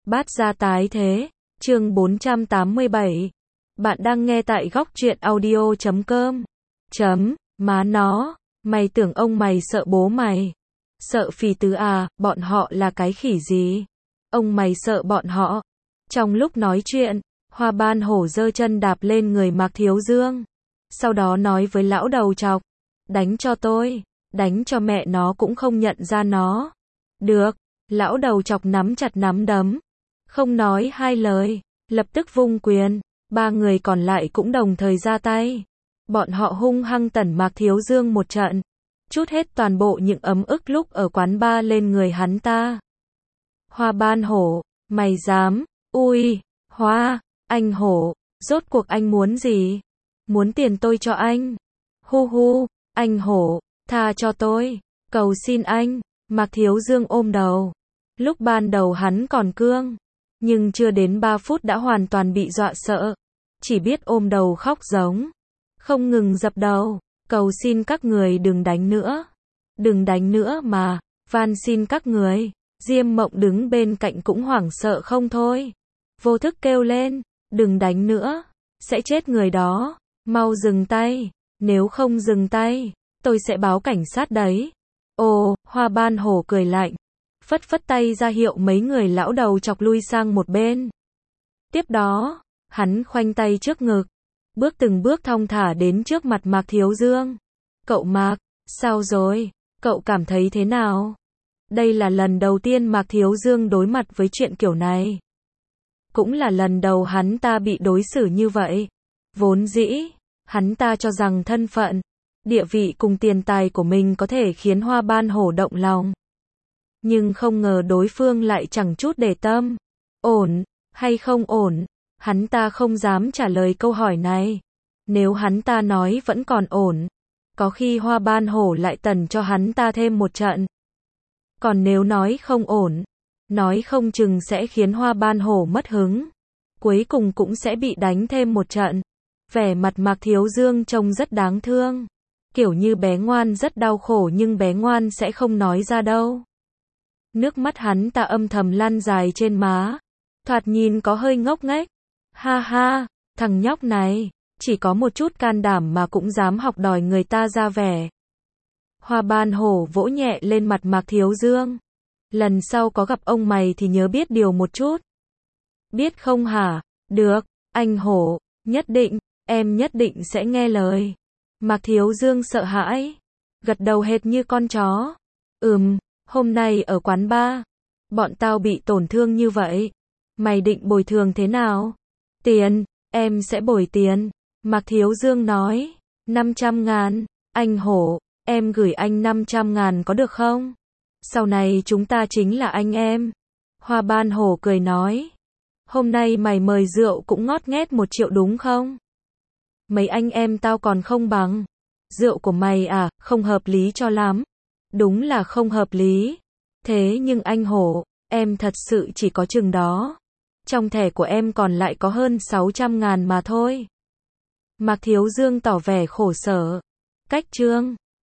Bát gia tái thế, chương 487. Bạn đang nghe tại góc truyện audio.com. Má nó, mày tưởng ông mày sợ bố mày? Sợ Phì Tứ à, bọn họ là cái khỉ gì? Ông mày sợ bọn họ? Trong lúc nói chuyện, Hoa Ban Hổ giơ chân đạp lên người Mạc Thiếu Dương. Sau đó nói với lão đầu trọc, đánh cho tôi, đánh cho mẹ nó cũng không nhận ra nó. Được, lão đầu trọc nắm chặt nắm đấm. Không nói hai lời, lập tức vung quyền, ba người còn lại cũng đồng thời ra tay. Bọn họ hung hăng tẩn Mạc Thiếu Dương một trận, trút hết toàn bộ những ấm ức lúc ở quán bar lên người hắn ta. Hoa Ban Hổ, mày dám, ui, Hoa, anh Hổ, rốt cuộc anh muốn gì? Muốn tiền tôi cho anh. Hu hu, anh Hổ, tha cho tôi, cầu xin anh. Mạc Thiếu Dương ôm đầu. Lúc ban đầu hắn còn cương, nhưng chưa đến 3 phút đã hoàn toàn bị dọa sợ. Chỉ biết ôm đầu khóc giống, không ngừng dập đầu, cầu xin các người đừng đánh nữa. Đừng đánh nữa mà, van xin các người. Diêm Mộng đứng bên cạnh cũng hoảng sợ không thôi. Vô thức kêu lên, đừng đánh nữa, sẽ chết người đó, mau dừng tay, nếu không dừng tay, tôi sẽ báo cảnh sát đấy. Ồ, Hoa Ban Hổ cười lạnh, phất phất tay ra hiệu mấy người lão đầu chọc lui sang một bên. Tiếp đó, hắn khoanh tay trước ngực, bước từng bước thong thả đến trước mặt Mạc Thiếu Dương. Cậu Mạc, sao rồi? Cậu cảm thấy thế nào? Đây là lần đầu tiên Mạc Thiếu Dương đối mặt với chuyện kiểu này. Cũng là lần đầu hắn ta bị đối xử như vậy. Vốn dĩ, hắn ta cho rằng thân phận, địa vị cùng tiền tài của mình có thể khiến Hoa Ban Hổ động lòng. Nhưng không ngờ đối phương lại chẳng chút để tâm. Ổn, hay không ổn? Hắn ta không dám trả lời câu hỏi này. Nếu hắn ta nói vẫn còn ổn, có khi Hoa Ban Hổ lại tẩn cho hắn ta thêm một trận. Còn nếu nói không ổn, nói không chừng sẽ khiến Hoa Ban Hổ mất hứng. Cuối cùng cũng sẽ bị đánh thêm một trận. Vẻ mặt Mạc Thiếu Dương trông rất đáng thương. Kiểu như bé ngoan rất đau khổ nhưng bé ngoan sẽ không nói ra đâu. Nước mắt hắn ta âm thầm lăn dài trên má. Thoạt nhìn có hơi ngốc nghếch. Ha ha, thằng nhóc này, chỉ có một chút can đảm mà cũng dám học đòi người ta ra vẻ. Hoa Ban Hổ vỗ nhẹ lên mặt Mạc Thiếu Dương. Lần sau có gặp ông mày thì nhớ biết điều một chút. Biết không hả? Được, anh Hổ, nhất định, em nhất định sẽ nghe lời. Mạc Thiếu Dương sợ hãi, gật đầu hệt như con chó. Hôm nay ở quán bar, bọn tao bị tổn thương như vậy. Mày định bồi thường thế nào? Tiền, em sẽ bồi tiền. Mạc Thiếu Dương nói, 500.000, anh Hổ, em gửi anh 500.000 có được không? Sau này chúng ta chính là anh em. Hoa Ban Hổ cười nói, hôm nay mày mời rượu cũng ngót nghét 1 triệu đúng không? Mấy anh em tao còn không bằng. Rượu của mày à, không hợp lý cho lắm. Đúng là không hợp lý. Thế nhưng anh Hổ, em thật sự chỉ có chừng đó. Trong thẻ của em còn lại có hơn 600.000 mà thôi. Mạc Thiếu Dương tỏ vẻ khổ sở. Cách chương